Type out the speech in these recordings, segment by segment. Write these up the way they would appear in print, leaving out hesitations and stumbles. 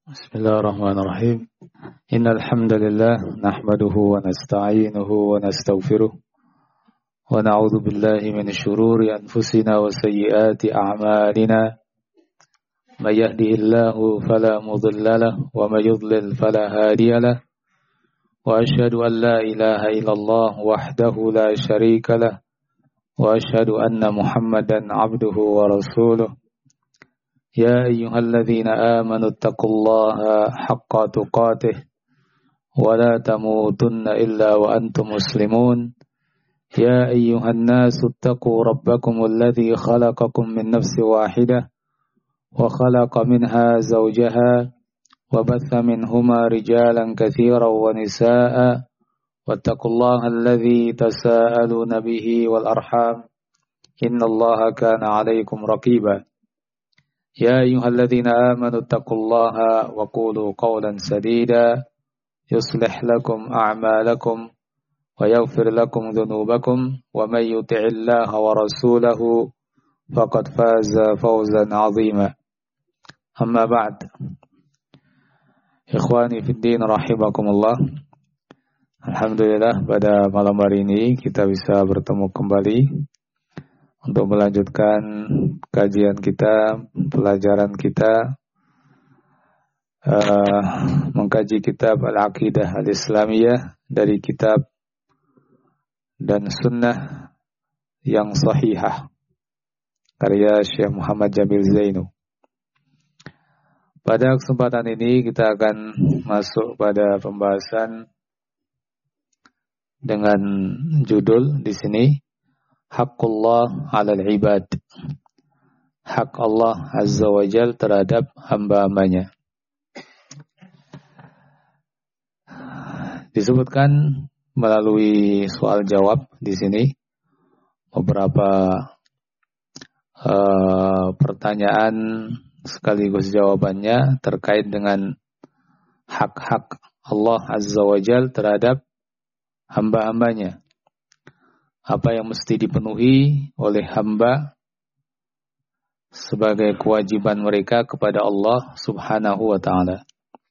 Bismillahirrahmanirrahim. Innal hamdalillah nahmaduhu wa nasta'inuhu wa nastaghfiruh wa na'udzu billahi min shururi anfusina wa sayyiati a'malina. May yahdihillahu fala mudilla lahu wa may yudlil fala hadiya lahu. Wa asyhadu an la ilaha illallah wahdahu la syarika lahu wa asyhadu anna Muhammadan 'abduhu wa rasuluh. يا أيها الذين آمنوا اتقوا الله حق تقاته ولا تموتن إلا وأنتم مسلمون يا أيها الناس اتقوا ربكم الذي خلقكم من نفس واحدة وخلق منها زوجها وبث منهما رجالا كثيرا ونساء واتقوا الله الذي تساءلون به والأرحام إن الله كان عليكم رقيبا يا أيها الذين آمنوا اتقوا الله وقولوا قولا سديدا يصلح لكم أعمالكم ويغفر لكم ذنوبكم ومن يطع الله ورسوله فقد فاز فوزا عظيما أما بعد إخواني في الدين رحمكم الله. Alhamdulillah pada malam hari ini kita bisa bertemu kembali untuk melanjutkan kajian kita, pelajaran kita, mengkaji kitab Al-Aqidah Al-Islamiyah dari kitab dan sunnah yang sahihah karya Syekh Muhammad Jamil Zainu. Pada kesempatan ini kita akan masuk pada pembahasan dengan judul di sini Haqqullah 'alal 'ibad. Hak Allah Azza wa Jalla terhadap hamba-hambanya. Disebutkan melalui soal jawab di sini beberapa pertanyaan sekaligus jawabannya terkait dengan hak-hak Allah Azza wa Jalla terhadap hamba-hambanya. Apa yang mesti dipenuhi oleh hamba sebagai kewajiban mereka kepada Allah Subhanahu wa ta'ala.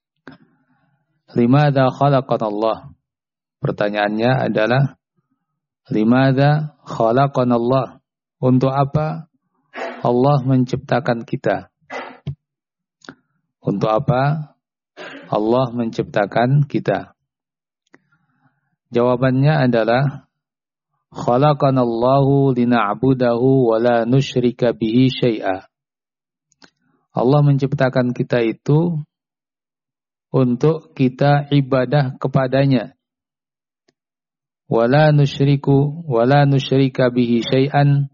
Limadha khalaqan Allah? Pertanyaannya adalah limadha khalaqan Allah? Untuk apa Allah menciptakan kita? Untuk apa Allah menciptakan kita? Jawabannya adalah khalaqanallahu lina'budahu wa la nusyrika bihi syai'a. Allah menciptakan kita itu untuk kita ibadah kepadanya. Wa la nusyrika bihi syai'an,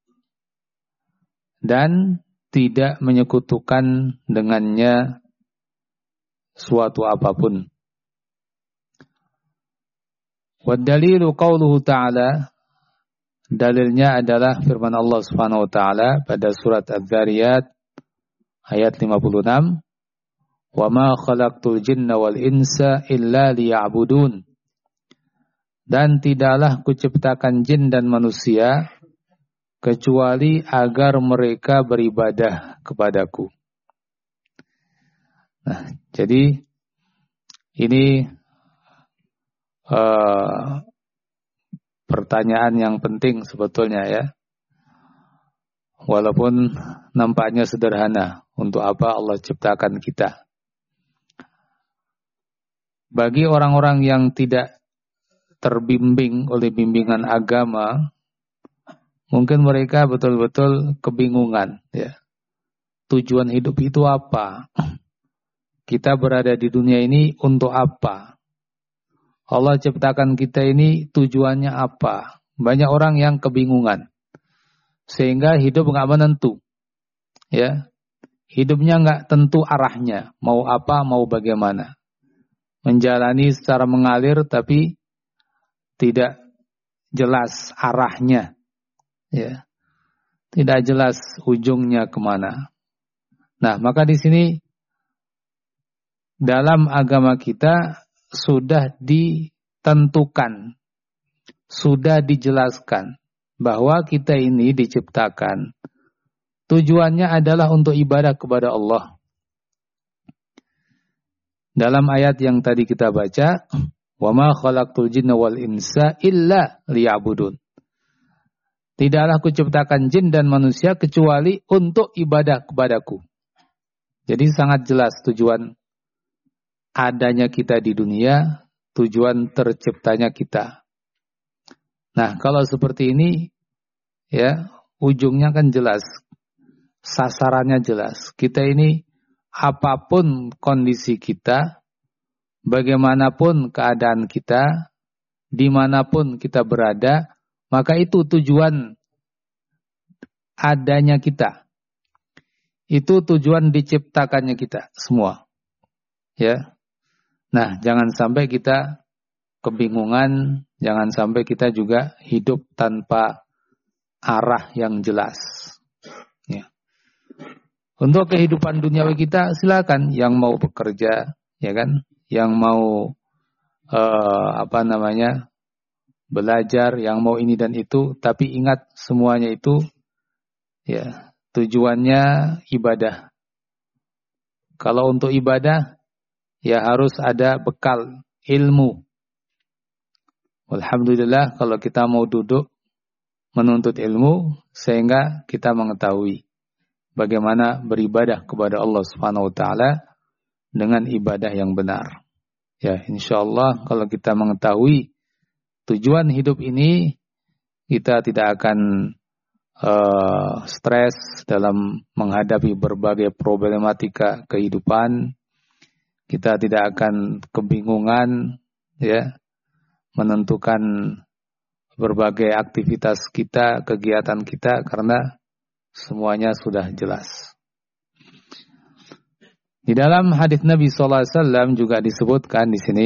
dan tidak menyekutukan dengannya suatu apapun. Wa dalilu qauluhu ta'ala, dalilnya adalah firman Allah Subhanahu wa ta'ala pada surat Az-Zariyat ayat 56, wa ma khalaqtul jinna wal insa illa liya'budun, dan tidaklah kuciptakan jin dan manusia kecuali agar mereka beribadah kepadaku. Nah, jadi ini pertanyaan yang penting sebetulnya ya. Walaupun nampaknya sederhana, untuk apa Allah ciptakan kita? Bagi orang-orang yang tidak terbimbing oleh bimbingan agama, mungkin mereka betul-betul kebingungan ya. Tujuan hidup itu apa? Kita berada di dunia ini untuk apa? Allah ciptakan kita ini tujuannya apa? Banyak orang yang kebingungan. Sehingga hidup nggak menentu. Ya. Hidupnya nggak tentu arahnya. Mau apa, mau bagaimana. Menjalani secara mengalir tapi tidak jelas arahnya. Ya. Tidak jelas ujungnya kemana. Nah, maka di sini dalam agama kita sudah ditentukan, sudah dijelaskan bahwa kita ini diciptakan. Tujuannya adalah untuk ibadah kepada Allah. dalam ayat yang tadi kita baca, wa ma khalaqtul jinna wal insa illa liya'budun. Tidaklah kuciptakan jin dan manusia kecuali untuk ibadah kepadaku. Jadi sangat jelas tujuan adanya kita di dunia, tujuan terciptanya kita. Nah, kalau seperti ini, ya, ujungnya kan jelas. Sasarannya jelas. Kita ini, apapun kondisi kita, bagaimanapun keadaan kita, dimanapun kita berada, maka itu tujuan adanya kita. Itu tujuan diciptakannya kita semua. Ya. Nah, jangan sampai kita kebingungan, jangan sampai kita juga hidup tanpa arah yang jelas. Ya. Untuk kehidupan duniawi kita silakan, yang mau bekerja, ya kan, yang mau belajar, yang mau ini dan itu, tapi ingat semuanya itu ya tujuannya ibadah. Kalau untuk ibadah ya harus ada bekal ilmu. Alhamdulillah kalau kita mau duduk menuntut ilmu sehingga kita mengetahui bagaimana beribadah kepada Allah Subhanahu wa taala dengan ibadah yang benar. Ya, insyaallah kalau kita mengetahui tujuan hidup ini, kita tidak akan stres dalam menghadapi berbagai problematika kehidupan. Kita tidak akan kebingungan, ya, menentukan berbagai aktivitas kita, kegiatan kita, karena semuanya sudah jelas. Di dalam hadis Nabi sallallahu alaihi wasallam juga disebutkan di sini,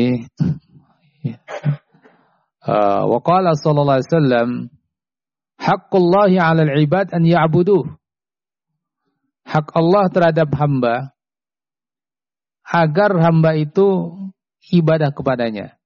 wa qala sallallahu alaihi wasallam, haqqullahi 'alal 'ibad an ya'buduh. Hak Allah terhadap hamba agar hamba itu ibadah kepadanya.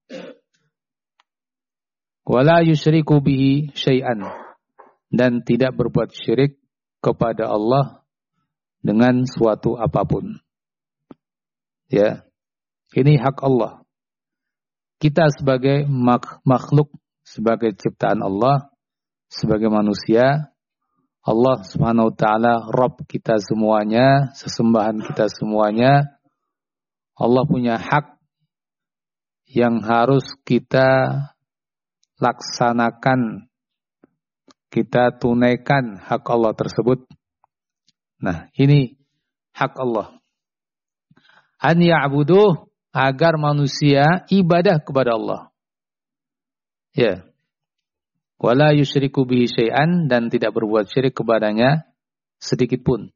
Wala yusyriku bihi syai'an, dan tidak berbuat syirik kepada Allah dengan suatu apapun. Ya, ini hak Allah. Kita sebagai makhluk, sebagai ciptaan Allah, sebagai manusia, Allah Subhanahu wa taala Rabb kita semuanya, sesembahan kita semuanya. Allah punya hak yang harus kita laksanakan, kita tunaikan hak Allah tersebut. Nah, ini hak Allah. An ya'buduh, agar manusia ibadah kepada Allah. Ya. Wala yusyriku bihi syai'an, dan tidak berbuat syirik kepadanya sedikit pun.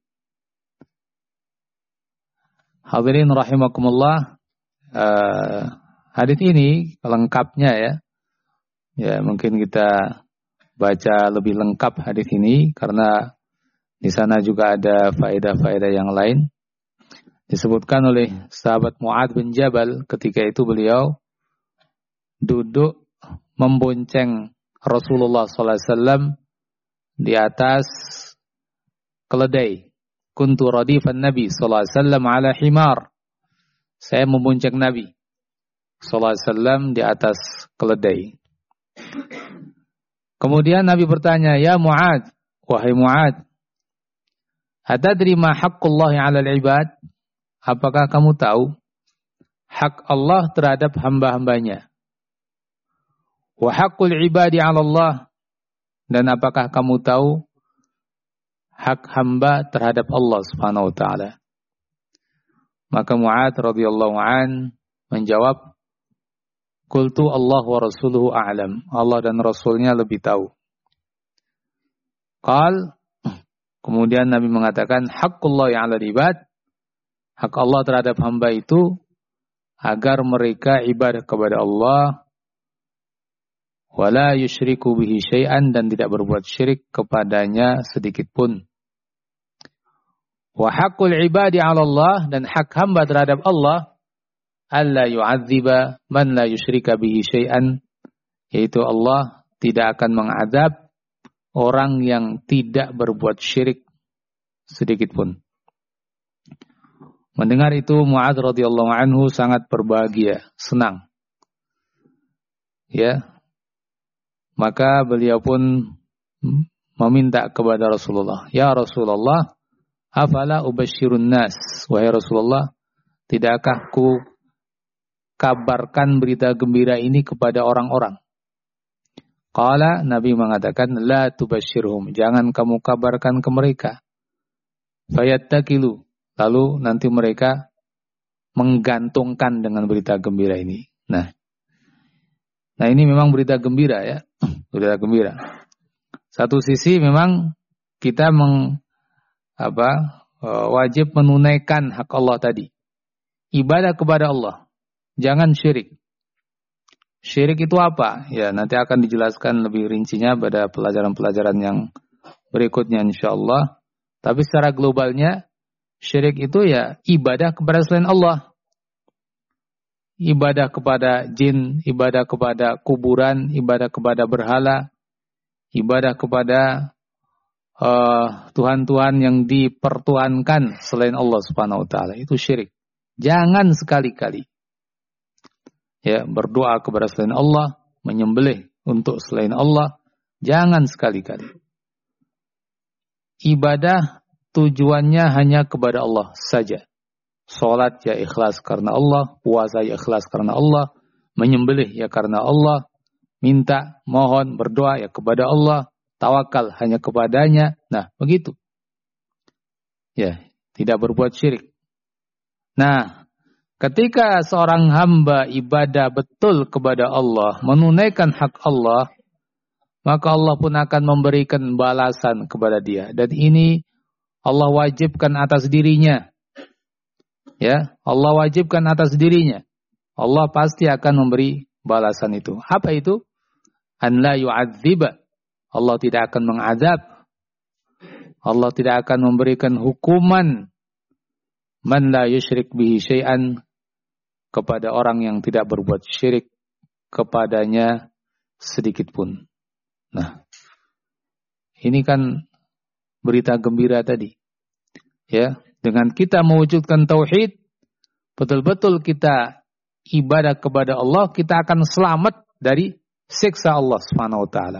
Hadirin rahimakumullah, hadis ini lengkapnya ya. Ya, mungkin kita baca lebih lengkap hadis ini karena di sana juga ada faedah-faedah yang lain. Disebutkan oleh sahabat Mu'adz bin Jabal, ketika itu beliau duduk membonceng Rasulullah SAW di atas keledai. Kuntu radifan Nabi SAW ala himar. Saya membonceng Nabi SAW di atas keledai. Kemudian Nabi bertanya, ya Mu'adz, wahai Mu'adz, atadri ma haqqullahi 'alal 'ibad? Apakah kamu tahu hak Allah terhadap hamba-hambanya? Wa haqqul 'ibadi 'ala Allah, dan apakah kamu tahu hak hamba terhadap Allah Subhanahu wa taala? Maka Mu'adz radhiyallahu an menjawab, qultu Allah wa rasuluhu a'lam. Allah dan Rasulnya lebih tahu. Kemudian Nabi mengatakan, haqqullahi 'alal 'ibad, hak Allah terhadap hamba itu agar mereka ibadah kepada Allah, wala yusyriku bihi syai'an, dan tidak berbuat syirik kepadanya sedikit pun. Wa haqqul ibadi 'ala Allah, dan hak hamba terhadap Allah, alla yu'adziba man la yusyrika bihi syai'an, yaitu Allah tidak akan mengazab orang yang tidak berbuat syirik sedikit pun. Mendengar itu Mu'adz radhiyallahu anhu sangat berbahagia, senang. Ya. Maka beliau pun meminta kepada Rasulullah, "Ya Rasulullah, afala ubasyirun nas?" Wahai Rasulullah, tidakkah ku kabarkan berita gembira ini kepada orang-orang? Qala, Nabi mengatakan, "La tubasyirhum." Jangan kamu kabarkan ke mereka. Fayattakilu. Lalu nanti mereka menggantungkan dengan berita gembira ini. Nah ini memang berita gembira ya. Berita gembira. Satu sisi memang kita wajib menunaikan hak Allah tadi. Ibadah kepada Allah. Jangan syirik. Syirik itu apa? Ya, nanti akan dijelaskan lebih rincinya pada pelajaran-pelajaran yang berikutnya insyaallah. Tapi secara globalnya, syirik itu ya ibadah kepada selain Allah. Ibadah kepada jin, ibadah kepada kuburan, ibadah kepada berhala, ibadah kepada Tuhan-Tuhan yang dipertuhankan selain Allah Subhanahu wa taala. Itu syirik. Jangan sekali-kali ya berdoa kepada selain Allah, menyembelih untuk selain Allah, jangan sekali-kali. Ibadah tujuannya hanya kepada Allah saja. Salat ya ikhlas karena Allah, puasa ya ikhlas karena Allah, menyembelih ya karena Allah, minta, mohon, berdoa ya kepada Allah, tawakal hanya kepadanya. Nah, begitu. Ya, tidak berbuat syirik. Nah, ketika seorang hamba ibadah betul kepada Allah, menunaikan hak Allah, maka Allah pun akan memberikan balasan kepada dia. Dan ini Allah wajibkan atas dirinya. Ya, Allah wajibkan atas dirinya. Allah pasti akan memberi balasan itu. Apa itu? An la yu'adziba. Allah tidak akan mengazab. Allah tidak akan memberikan hukuman man la yusyrik bihi syai'an kepada orang yang tidak berbuat syirik kepadanya sedikit pun. Nah, ini kan berita gembira tadi. Ya, dengan kita mewujudkan tauhid, betul-betul kita ibadah kepada Allah, kita akan selamat dari siksa Allah Subhanahu wa taala.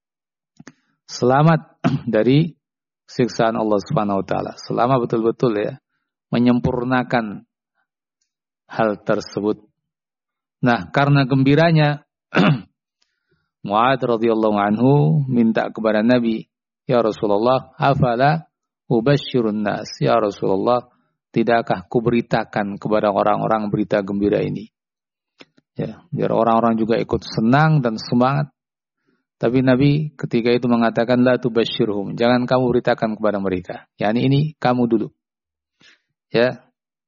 Selamat dari siksaan Allah Subhanahu wa taala. Selama betul-betul ya menyempurnakan hal tersebut. Nah, karena gembiranya Mu'adz radhiyallahu anhu minta kepada Nabi, "Ya Rasulullah, afala ubasyirun nas?" Ya Rasulullah, tidakkah kuberitakan kepada orang-orang berita gembira ini? Ya, biar orang-orang juga ikut senang dan semangat. Tapi Nabi ketika itu mengatakan, "La tubasyirhum." Jangan kamu beritakan kepada mereka. Yani ini kamu dulu. Ya.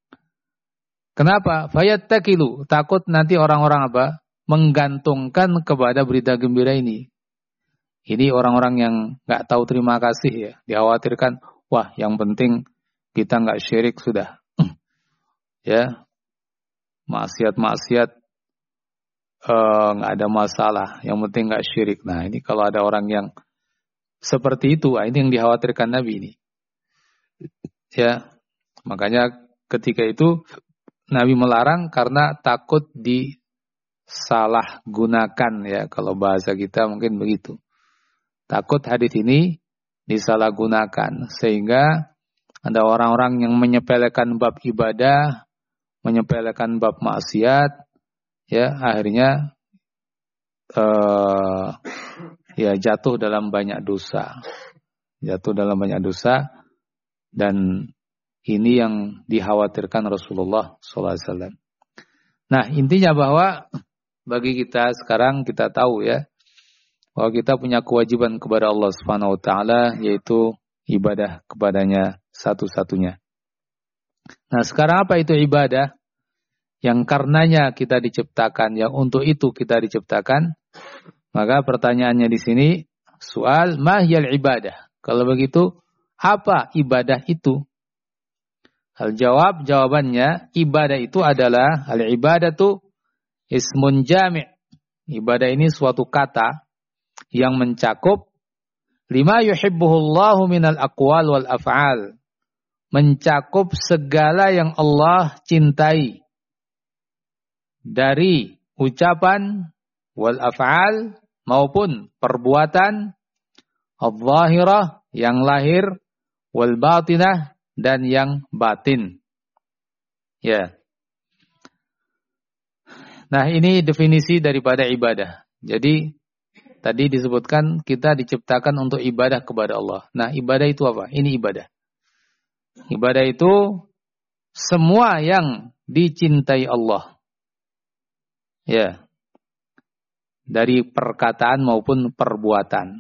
Kenapa? Fayattakilu. Takut nanti orang-orang apa? Menggantungkan kepada berita gembira ini. Ini orang-orang yang nggak tahu terima kasih ya. Dikhawatirkan, wah yang penting kita nggak syirik sudah. Ya. Maksiat-maksiat nggak ada masalah. Yang penting nggak syirik. Nah ini kalau ada orang yang seperti itu, ini yang dikhawatirkan Nabi ini. Ya. Makanya ketika itu Nabi melarang karena takut disalahgunakan ya. Kalau bahasa kita mungkin begitu. Takut hadis ini disalahgunakan. Sehingga ada orang-orang yang menyepelekan bab ibadah, menyepelekan bab maksiat, ya akhirnya ya jatuh dalam banyak dosa. Jatuh dalam banyak dosa. Dan ini yang dikhawatirkan Rasulullah SAW. Nah, intinya bahwa bagi kita sekarang kita tahu ya bahwa kita punya kewajiban kepada Allah Subhanahu wa taala yaitu ibadah kepadanya satu-satunya. Nah, sekarang apa itu ibadah? Yang karenanya kita diciptakan, yang untuk itu kita diciptakan. Maka pertanyaannya di sini soal mahyal ibadah. Kalau begitu, apa ibadah itu? Jawabannya, ibadah itu adalah al-ibadatu ismun jami'. Ibadah ini suatu kata yang mencakup lima yuhibbuhullahu minal aqwal wal af'al. mencakup segala yang Allah cintai dari ucapan wal af'al maupun perbuatan, adh-dhahirah yang lahir, wal batinah dan yang batin. Ya. Nah, ini definisi daripada ibadah. Jadi tadi disebutkan kita diciptakan untuk ibadah kepada Allah. Nah, ibadah itu apa? Ini ibadah. Ibadah itu semua yang dicintai Allah. Ya. Dari perkataan maupun perbuatan.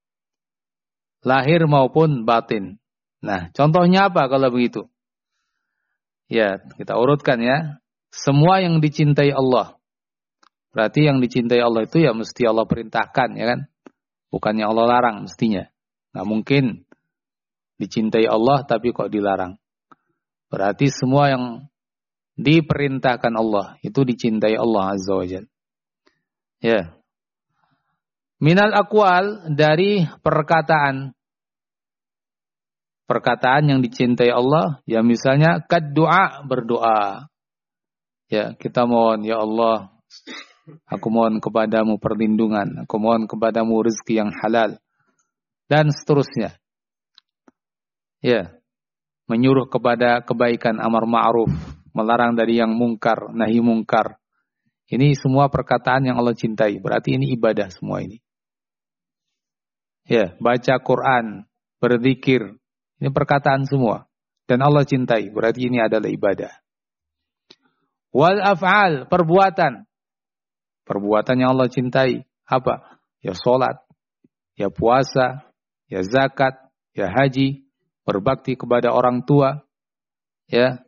Lahir maupun batin. Nah, contohnya apa kalau begitu? Ya, kita urutkan ya. Semua yang dicintai Allah. Berarti yang dicintai Allah itu ya mesti Allah perintahkan, ya kan? Bukannya Allah larang mestinya. Nggak mungkin dicintai Allah tapi kok dilarang. Berarti semua yang diperintahkan Allah itu dicintai Allah Azza wa Jalla. Ya. Minal aqwal dari perkataan. Perkataan yang dicintai Allah, ya misalnya kad doa, berdoa. Ya, kita mohon, ya Allah, aku mohon kepadamu perlindungan, aku mohon kepadamu rezeki yang halal, dan seterusnya. Ya, menyuruh kepada kebaikan, amar ma'ruf, melarang dari yang mungkar, nahi mungkar. Ini semua perkataan yang Allah cintai, berarti ini ibadah semua ini. Ya, baca Quran, berzikir, ini perkataan semua. Dan Allah cintai, berarti ini adalah ibadah. Wal af'al, perbuatan. Perbuatan yang Allah cintai. Apa? Ya sholat, ya puasa, ya zakat, ya haji, berbakti kepada orang tua, ya,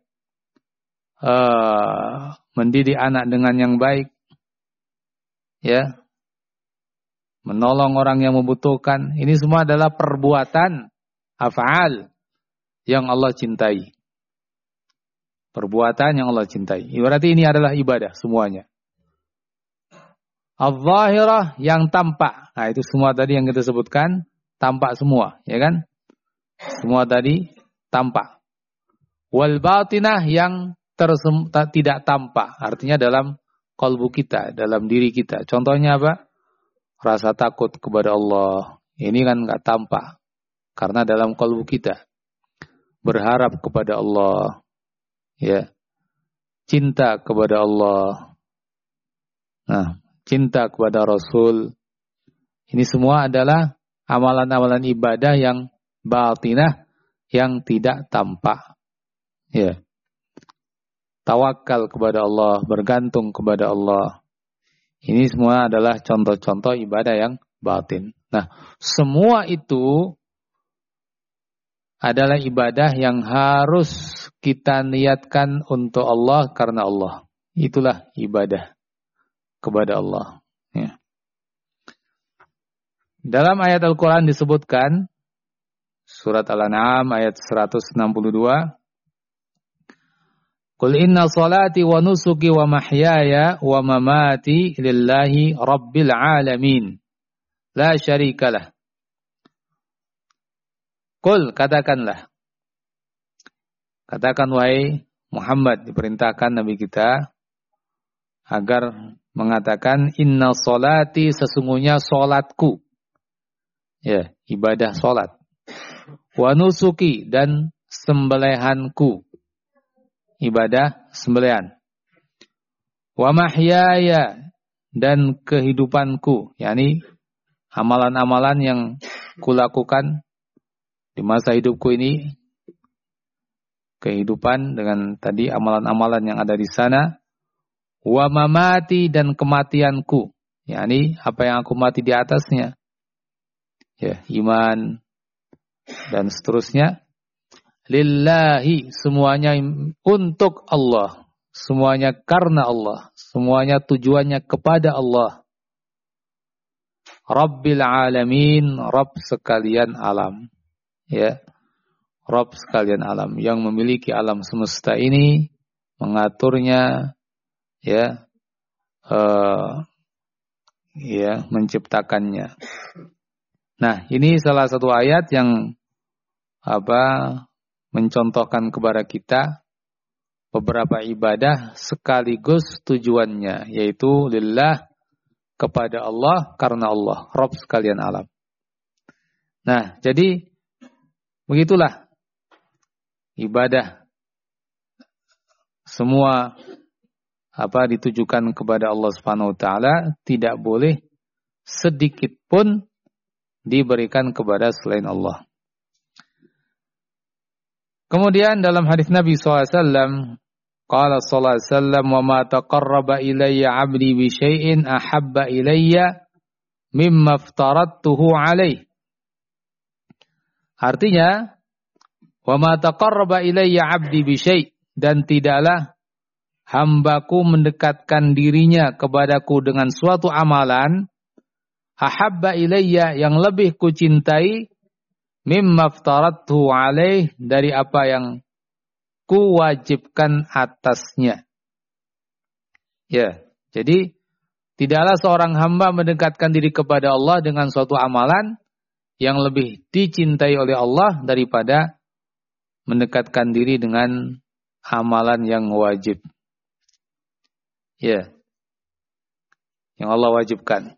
mendidik anak dengan yang baik, ya, menolong orang yang membutuhkan. Ini semua adalah perbuatan af'al yang Allah cintai. Perbuatan yang Allah cintai. Berarti ini adalah ibadah semuanya. Al-zahirah yang tampak. Nah, itu semua tadi yang kita sebutkan tampak semua, ya kan? Semua tadi tampak. Wal batinah yang tidak tampak. Artinya dalam kalbu kita, dalam diri kita. Contohnya apa? Rasa takut kepada Allah. Ini kan enggak tampak. Karena dalam kalbu kita. Berharap kepada Allah. Ya. Cinta kepada Allah. Nah, cinta kepada Rasul. Ini semua adalah amalan-amalan ibadah yang batinah, yang tidak tampak. Ya. Tawakal kepada Allah, bergantung kepada Allah. Ini semua adalah contoh-contoh ibadah yang batin. Nah, semua itu adalah ibadah yang harus kita niatkan untuk Allah karena Allah. Itulah ibadah kepada Allah. Ya. Dalam ayat Al-Quran disebutkan, surat Al-An'am ayat 162, Qul inna salati wa nusuki wa mahyaya wa mamati lillahi rabbil alamin. La syarikalah. Qul, katakanlah. Katakan wahai Muhammad, diperintahkan Nabi kita agar mengatakan inna salati, sesungguhnya salatku. Ya, ibadah salat. Wa nusuki, dan sembelihanku. Ibadah sembelihan. Wa mahyaya, dan kehidupanku, yakni amalan-amalan yang kulakukan di masa hidupku ini, kehidupan dengan tadi amalan-amalan yang ada di sana. Wa mamati, dan kematianku, yakni apa yang aku mati di atasnya, ya, iman dan seterusnya. Lillahi, semuanya untuk Allah, semuanya karena Allah, semuanya tujuannya kepada Allah. Rabbil alamin, Rabb sekalian alam, ya, Rabb sekalian alam, yang memiliki alam semesta ini, mengaturnya, ya, ya, menciptakannya. Nah, ini salah satu ayat yang mencontohkan kepada kita beberapa ibadah sekaligus tujuannya, yaitu lillah, kepada Allah, karena Allah, Rabb sekalian alam. Nah, jadi begitulah ibadah semua ditujukan kepada Allah Subhanahu wa taala, tidak boleh sedikit pun diberikan kepada selain Allah. Kemudian dalam hadis Nabi SAW, qala sallallahu alaihi wasallam, wa ma taqarraba ilayya 'abdi bi syai'in ahabba ilayya mimma aftaradtuhu 'alaihi. Artinya, wa ma taqarraba ilayya 'abdi bi syai', dan tidaklah hambaku mendekatkan dirinya kepadaku dengan suatu amalan, ahabba ilayya, yang lebih kucintai, mimma aftaradtuhu 'alaihi, dari apa yang kuwajibkan atasnya. Ya, jadi tidaklah seorang hamba mendekatkan diri kepada Allah dengan suatu amalan yang lebih dicintai oleh Allah daripada mendekatkan diri dengan amalan yang wajib. Ya, yang Allah wajibkan.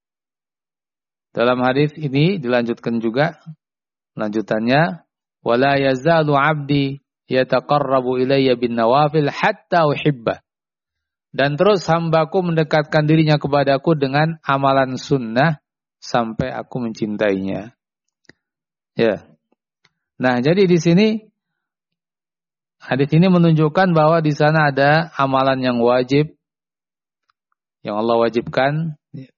Dalam hadis ini dilanjutkan juga, lanjutannya, wala yazalu 'abdi yataqarrabu ilayya bin nawafil hatta uhibbah. Dan terus hambaku mendekatkan dirinya kepadaku dengan amalan sunnah sampai aku mencintainya. Ya. Nah, jadi di sini hadis ini menunjukkan bahwa di sana ada amalan yang wajib, yang Allah wajibkan,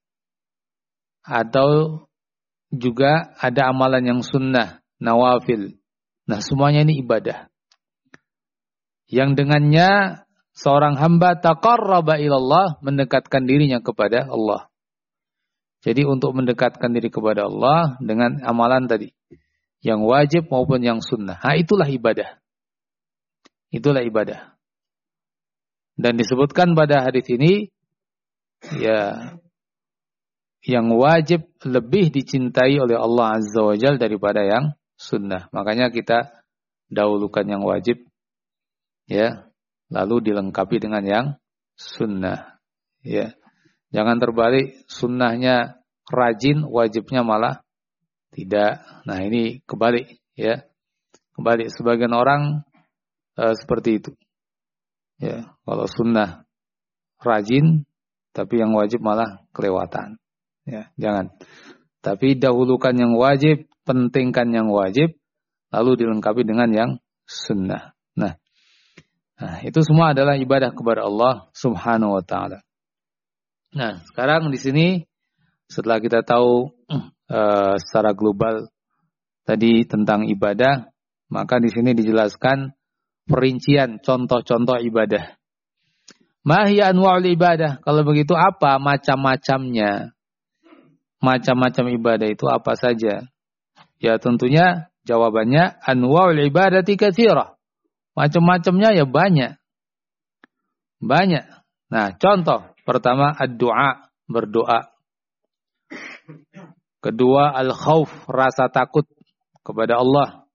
atau juga ada amalan yang sunnah, nawafil. Nah, semuanya ini ibadah yang dengannya seorang hamba taqarraba ilallah, mendekatkan dirinya kepada Allah. Jadi untuk mendekatkan diri kepada Allah dengan amalan tadi, yang wajib maupun yang sunnah. Itulah ibadah. Itulah ibadah. Dan disebutkan pada hadis ini, ya, yang wajib lebih dicintai oleh Allah Azza wa Jalla daripada yang sunnah. Makanya kita dahulukan yang wajib, ya, lalu dilengkapi dengan yang sunnah. Ya, jangan terbalik, sunnahnya rajin, wajibnya malah tidak. Nah, ini kebalik, ya, kebalik. Sebagian orang seperti itu. Ya, kalau sunnah rajin, tapi yang wajib malah kelewatan. Ya, jangan. Tapi dahulukan yang wajib, pentingkan yang wajib, lalu dilengkapi dengan yang sunnah. Nah, itu semua adalah ibadah kepada Allah Subhanahu wa taala. Nah, sekarang di sini setelah kita tahu secara global tadi tentang ibadah, maka di sini dijelaskan perincian contoh-contoh ibadah. Ma hiya anwa'ul ibadah? Kalau begitu apa macam-macamnya? Macam-macam ibadah itu apa saja? Ya, tentunya jawabannya anwa'ul ibadati katsirah. Macam-macamnya ya banyak. Banyak. Nah, contoh pertama ad-du'a, berdoa. Kedua al-khauf, rasa takut kepada Allah.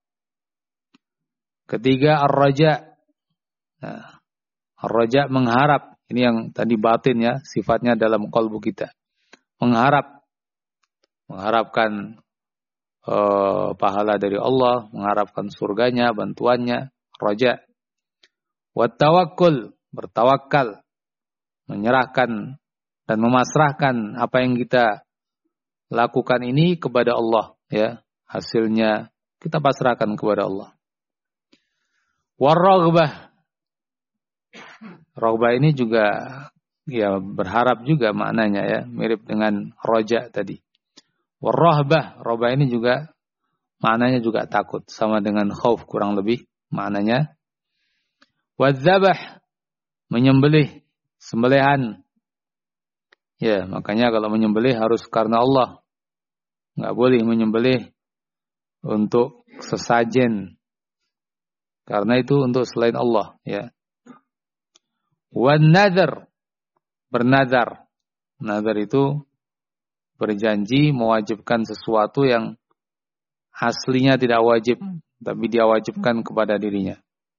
Ketiga ar-raja. Nah, ar-raja mengharap. Ini yang tadi batin, ya, sifatnya dalam qalbu kita. Mengharap. Mengharapkan pahala dari Allah, mengharapkan surganya, bantuannya, raja. Wa tawakkul, bertawakal, menyerahkan dan memasrahkan apa yang kita lakukan ini kepada Allah, ya. Hasilnya kita pasrahkan kepada Allah. War-raghbah. Raghbah ini juga, ya, berharap juga maknanya, ya, mirip dengan raja tadi. War-rahbah, raghbah ini juga maknanya juga takut, sama dengan khauf kurang lebih maknanya. Wadzabah, menyembelih, sembelihan. Ya, makanya kalau menyembelih harus karena Allah. Enggak boleh menyembelih untuk sesajen. Karena itu untuk selain Allah, ya. Wan nadhar, bernazar. Nazar itu berjanji mewajibkan sesuatu yang aslinya tidak wajib, tapi dia wajibkan kepada dirinya.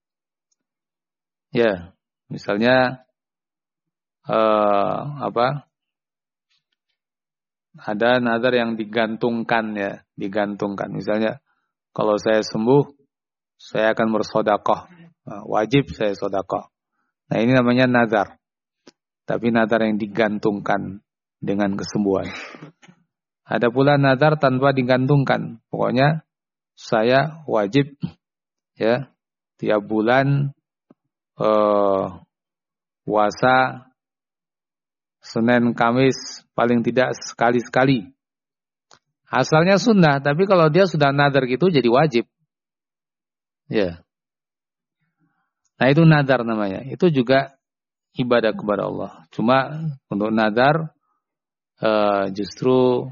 Ya, misalnya ada nazar yang digantungkan ya, digantungkan. Misalnya kalau saya sembuh, saya akan bersedekah. Wajib saya sedekah. Nah, ini namanya nazar. Tapi nazar yang digantungkan dengan kesembuhan. Ada pula nazar tanpa digantungkan. Pokoknya saya wajib ya tiap bulan puasa Senin Kamis paling tidak sekali-sekali. Asalnya sunnah, tapi kalau dia sudah nazar gitu jadi wajib. Ya. Nah, itu nazar namanya. Itu juga ibadah kepada Allah. Cuma untuk nazar justru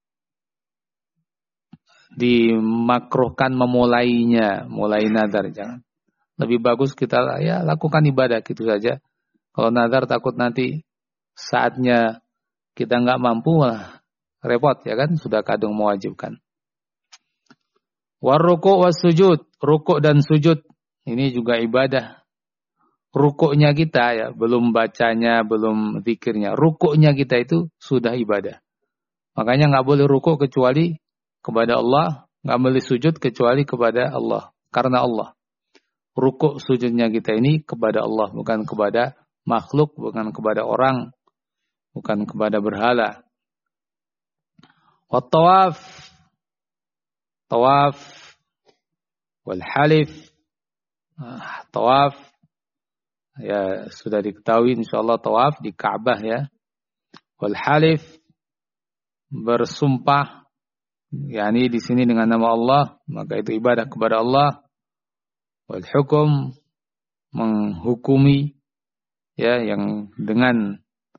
dimakruhkan memulainya, mulai nazar jangan. Lebih bagus kita ya lakukan ibadah gitu saja. Kalau nazar takut nanti saatnya kita nggak mampu repot ya kan, sudah kadung mewajibkan. Warruku' was-sujud, rukuk dan sujud ini juga ibadah. Rukuknya kita ya, belum bacanya, belum zikirnya. Rukuknya kita itu sudah ibadah. Makanya nggak boleh rukuk kecuali kepada Allah, nggak boleh sujud kecuali kepada Allah. Karena Allah. Rukuk sujudnya kita ini kepada Allah, bukan kepada makhluk, bukan kepada orang, bukan kepada berhala. Wat-tawaf, tawaf, wal halif, tawaf, ya sudah diketahui insyaallah tawaf di Ka'bah ya. Wal halif, bersumpah, yakni di sini dengan nama Allah, maka itu ibadah kepada Allah. Wal hukum, menghukumi, ya yang dengan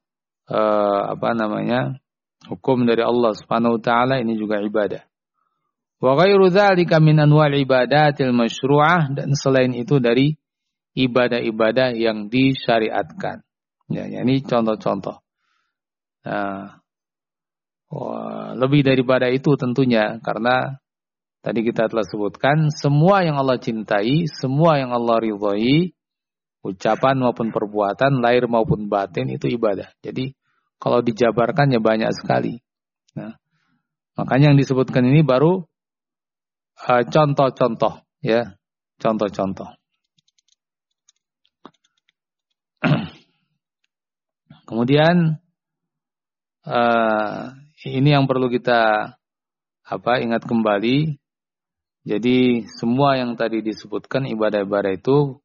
hukum dari Allah Subhanahu wa taala, ini juga ibadah. Wa ghairu dzalika min anwa'il ibadatil masyru'ah, dan selain itu dari ibadah-ibadah yang disyariatkan. Ya, ini contoh-contoh. Nah, lebih daripada itu tentunya, karena tadi kita telah sebutkan semua yang Allah cintai, semua yang Allah ridhai, ucapan maupun perbuatan, lahir maupun batin, itu ibadah. Jadi kalau dijabarkan ya banyak sekali. Nah, makanya yang disebutkan ini baru contoh-contoh, ya, contoh-contoh. Kemudian ini yang perlu kita ingat kembali. Jadi semua yang tadi disebutkan ibadah-ibadah itu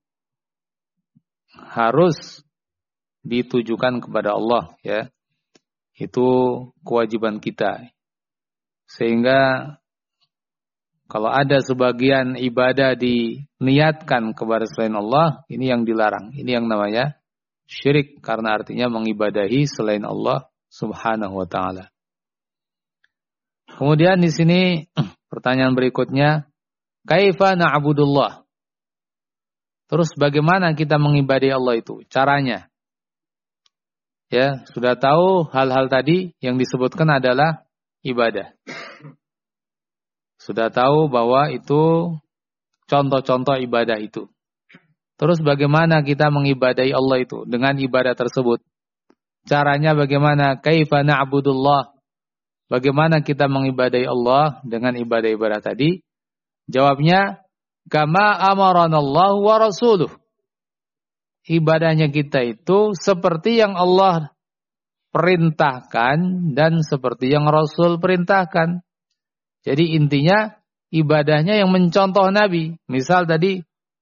harus ditujukan kepada Allah, ya. Itu kewajiban kita. Sehingga kalau ada sebagian ibadah diniatkan kepada selain Allah, ini yang dilarang. Ini yang namanya syirik, karena artinya mengibadahi selain Allah Subhanahu wa taala. Kemudian di sini pertanyaan berikutnya, kaifa na'budullah? Terus bagaimana kita mengibadahi Allah itu? Caranya. Ya, sudah tahu hal-hal tadi yang disebutkan adalah ibadah. Sudah tahu bahwa itu contoh-contoh ibadah itu. Terus bagaimana kita mengibadahi Allah itu dengan ibadah tersebut? Caranya bagaimana? Kaifa na'budullah? Bagaimana kita mengibadahi Allah dengan ibadah-ibadah tadi? Jawabnya, kama amaranallahu wa rasuluh. Ibadahnya kita itu seperti yang Allah perintahkan dan seperti yang Rasul perintahkan. Jadi intinya ibadahnya yang mencontoh Nabi. Misal tadi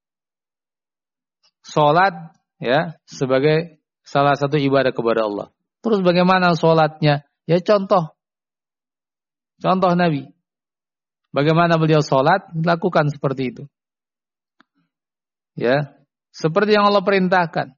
sholat ya sebagai salah satu ibadah kepada Allah. Terus bagaimana sholatnya? Ya contoh Nabi. Bagaimana beliau sholat? Lakukan seperti itu. Ya. Seperti yang Allah perintahkan.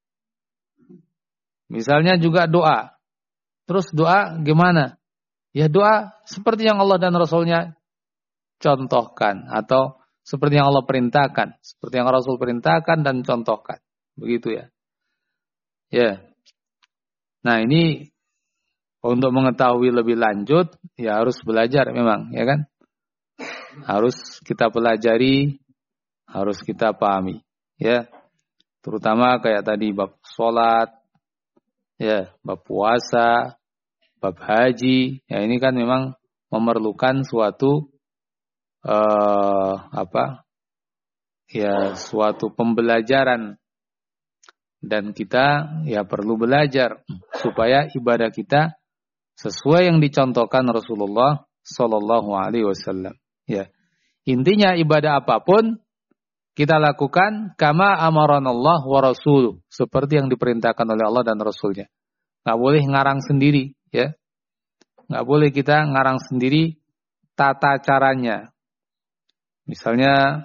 Misalnya juga doa. Terus doa gimana? Ya doa seperti yang Allah dan Rasulnya contohkan. Atau seperti yang Allah perintahkan. Seperti yang Rasul perintahkan dan contohkan. Begitu ya. Ya. Nah ini untuk mengetahui lebih lanjut, ya harus belajar memang. Ya kan? harus kita pelajari, harus kita pahami, ya. Terutama kayak tadi bab salat, ya, bab puasa, bab haji, ya ini kan memang memerlukan suatu suatu pembelajaran, dan kita ya perlu belajar supaya ibadah kita sesuai yang dicontohkan Rasulullah Sallallahu Alaihi Wasallam. Ya, intinya ibadah apapun kita lakukan kama amaranallah wa rasuluh, seperti yang diperintahkan oleh Allah dan Rasulnya. Nggak boleh ngarang sendiri, ya. Nggak boleh kita ngarang sendiri tata caranya. Misalnya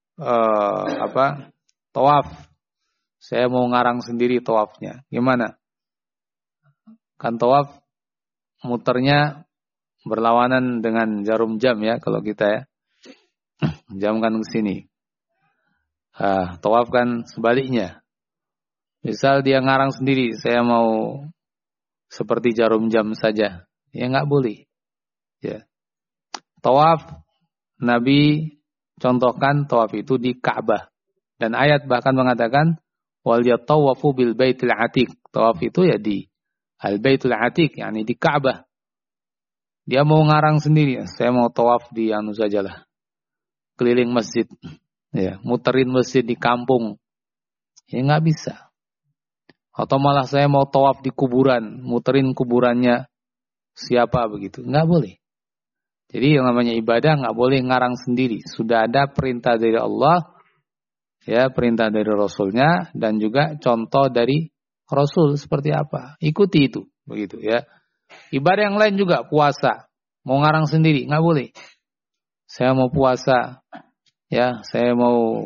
tawaf. Saya mau ngarang sendiri tawafnya. Gimana? Kan tawaf muternya berlawanan dengan jarum jam, ya, kalau kita, ya. Jam kan ke sini. Tawaf kan sebaliknya. Misal dia ngarang sendiri, saya mau seperti jarum jam saja. Ya nggak boleh. Ya. Tawaf, Nabi contohkan tawaf itu di Ka'bah. Dan ayat bahkan mengatakan wal yatawafu bil baitil atiq. Tawaf itu ya di al baitul atiq, yakni di Ka'bah. Dia mau ngarang sendiri, saya mau tawaf di anu sajalah. Keliling masjid. Ya, muterin masjid di kampung. Ya nggak bisa. Atau malah saya mau tawaf di kuburan, muterin kuburannya siapa begitu. Nggak boleh. Jadi yang namanya ibadah nggak boleh ngarang sendiri. Sudah ada perintah dari Allah, ya, perintah dari Rasulnya, dan juga contoh dari Rasul seperti apa. Ikuti itu, begitu, ya. Ibadah yang lain juga, puasa. Mau ngarang sendiri, nggak boleh. Saya mau puasa, ya, saya mau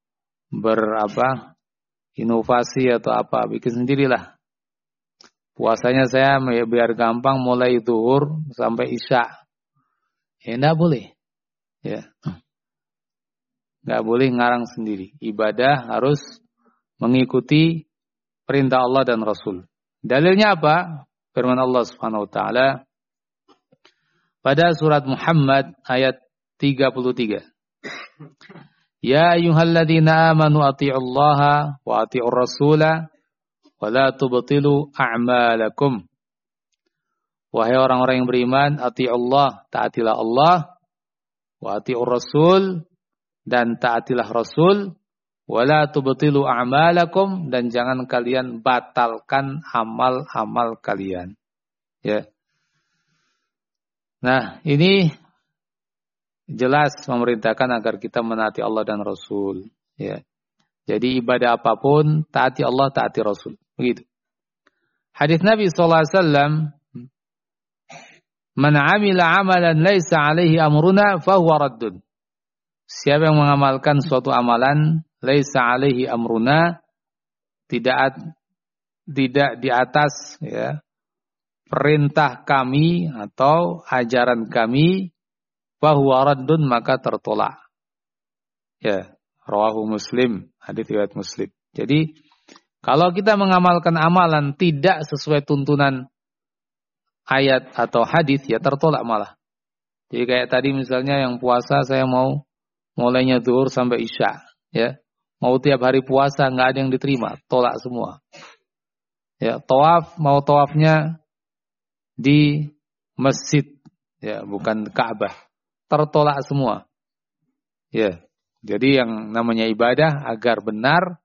inovasi atau apa, bikin sendirilah. Puasanya saya biar gampang mulai zuhur sampai isya. Ya enggak boleh. Ya. Enggak boleh ngarang sendiri. Ibadah harus mengikuti perintah Allah dan Rasul. Dalilnya apa? Firman Allah Subhanahu wa taala pada surat Muhammad ayat 33. Ya ayyuhalladzina amanu atti'ullaha wa atti'ur rasula wa la tubtilu a'malakum. Wahai orang-orang yang beriman, ati'ullah, taatilah Allah, wa ati'ur rasul, dan taatilah Rasul, wa la tubtilu a'malakum, dan jangan kalian batalkan amal-amal kalian. Ya. Nah, ini jelas memerintahkan agar kita menaati Allah dan Rasul. Ya. Jadi ibadah apapun, taati Allah, taati Rasul. Begitu. Hadis Nabi SAW, Man amila amalan laisa alaihi amruna fahuwa raddun. Siapa yang mengamalkan suatu amalan laisa alaihi amruna, tidak di atas, ya, perintah kami atau ajaran kami, fahuwa raddun, maka tertolak. Ya, rawahu Muslim, hadis riwayat Muslim. Jadi kalau kita mengamalkan amalan tidak sesuai tuntunan ayat atau hadis, ya tertolak malah. Jadi kayak tadi misalnya yang puasa, saya mau mulainya zuhur sampai isya, ya. Mau tiap hari puasa, nggak ada yang diterima, tolak semua. Ya, tawaf, mau tawafnya di masjid, ya, bukan Ka'bah, tertolak semua. Ya. Jadi yang namanya ibadah agar benar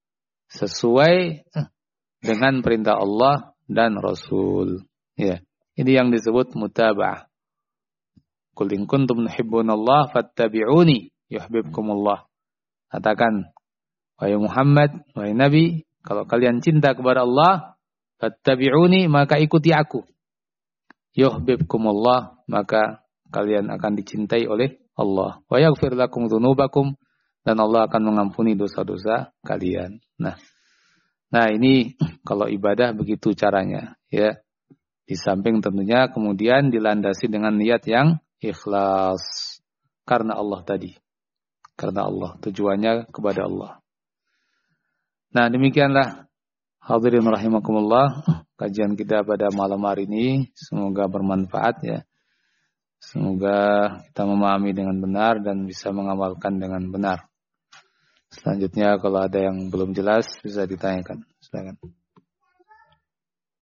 sesuai dengan perintah Allah dan Rasul. Ya. Ini yang disebut mutaba'ah. Qul in kuntum tuhibbunallah fattabi'uni yuhibbukumullah. Katakan, wahai Muhammad, wahai Nabi, kalau kalian cinta kepada Allah, fattabi'uni, maka ikuti aku. Yuhibbukumullah, maka kalian akan dicintai oleh Allah. Wa yaghfir lakum dzunubakum, dan Allah akan mengampuni dosa-dosa kalian. Nah ini kalau ibadah begitu caranya, ya. Di samping tentunya kemudian dilandasi dengan niat yang ikhlas. Karena Allah tadi. Karena Allah. Tujuannya kepada Allah. Nah demikianlah hadirin rahimakumullah. Kajian kita pada malam hari ini. Semoga bermanfaat, ya. Semoga kita memahami dengan benar dan bisa mengamalkan dengan benar. Selanjutnya kalau ada yang belum jelas bisa ditanyakan. Silakan.